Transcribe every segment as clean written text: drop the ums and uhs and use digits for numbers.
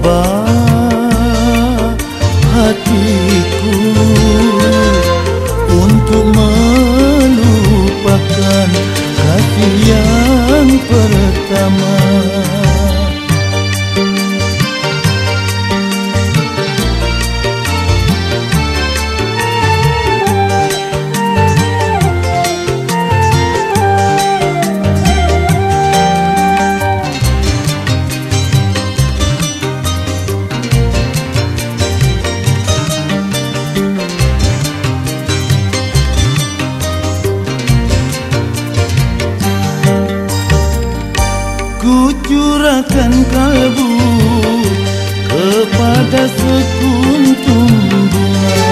tabah hatiku untuk melupakan kasih yang pertama. Ku curahkan kalbu kepada sekuntum bunga,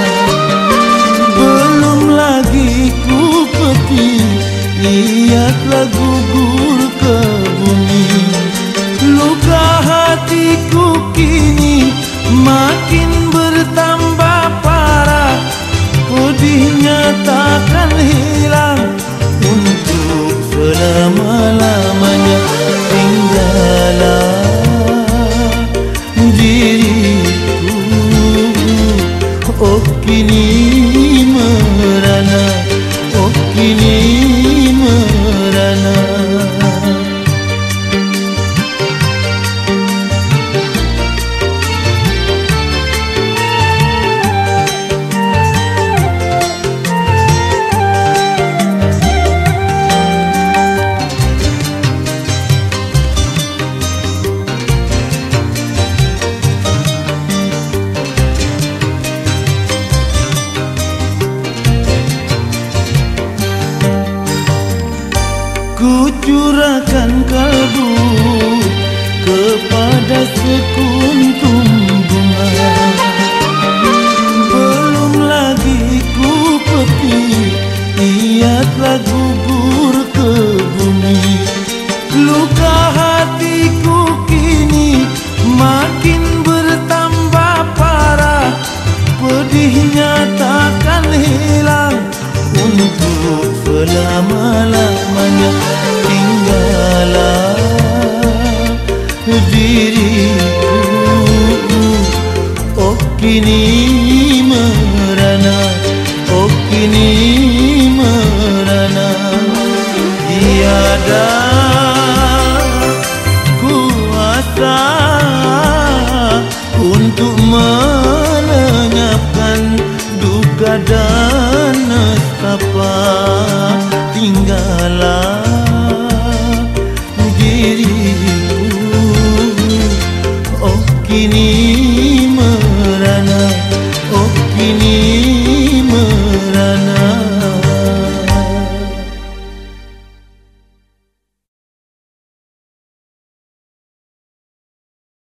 belum lagi ku petik, ia telah gugur ke bumi. Luka hatiku kini makin bertambah parah, pedihnya takkan hilang untuk selama-lamanya. Tinggallah diriku, oh kini merana, oh kini merana. Ku curahkan kalbu kepada sekuntum bunga, belum lagi ku petik, ia telah gugur ke bumi. Luka hatiku kini makin bertambah parah, pedihnya takkan hilang untuk selama-lamanya. Tinggallah diriku, oh kini merana, oh kini merana. Tiada kuasa untuk melenyapkan duka dan nestapa. Tinggallah diriku, oh kini